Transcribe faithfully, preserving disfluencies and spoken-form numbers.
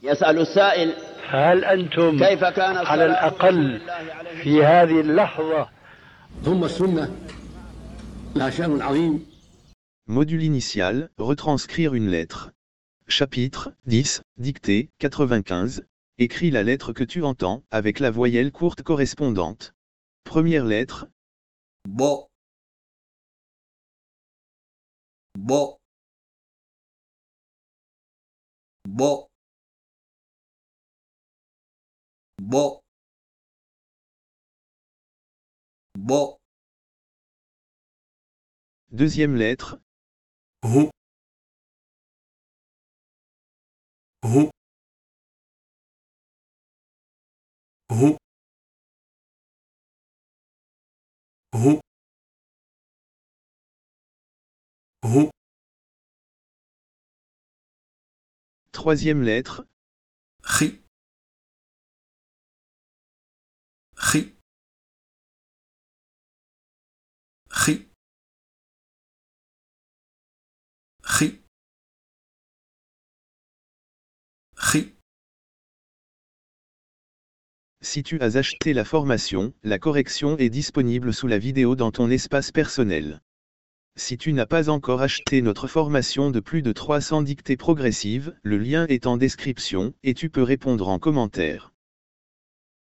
يسأل السائل هل أنتم كيف كان على الأقل في هذه اللحظة؟ ثم السنة لها شأن عظيم. Module initial, retranscrire une lettre. Chapitre dix, dictée quatre-vingt-quinze. Écris la lettre que tu entends, avec la voyelle courte correspondante. Première lettre. Bo. Bo. Bo. Bo. Bo. Deuxième lettre. Hu. Hu. Hu. Hu. Hu. Troisième lettre. Chi. Chi. Chi. Chi. Chi. Si tu as acheté la formation, la correction est disponible sous la vidéo dans ton espace personnel. Si tu n'as pas encore acheté notre formation de plus de trois cents dictées progressives, le lien est en description, et tu peux répondre en commentaire.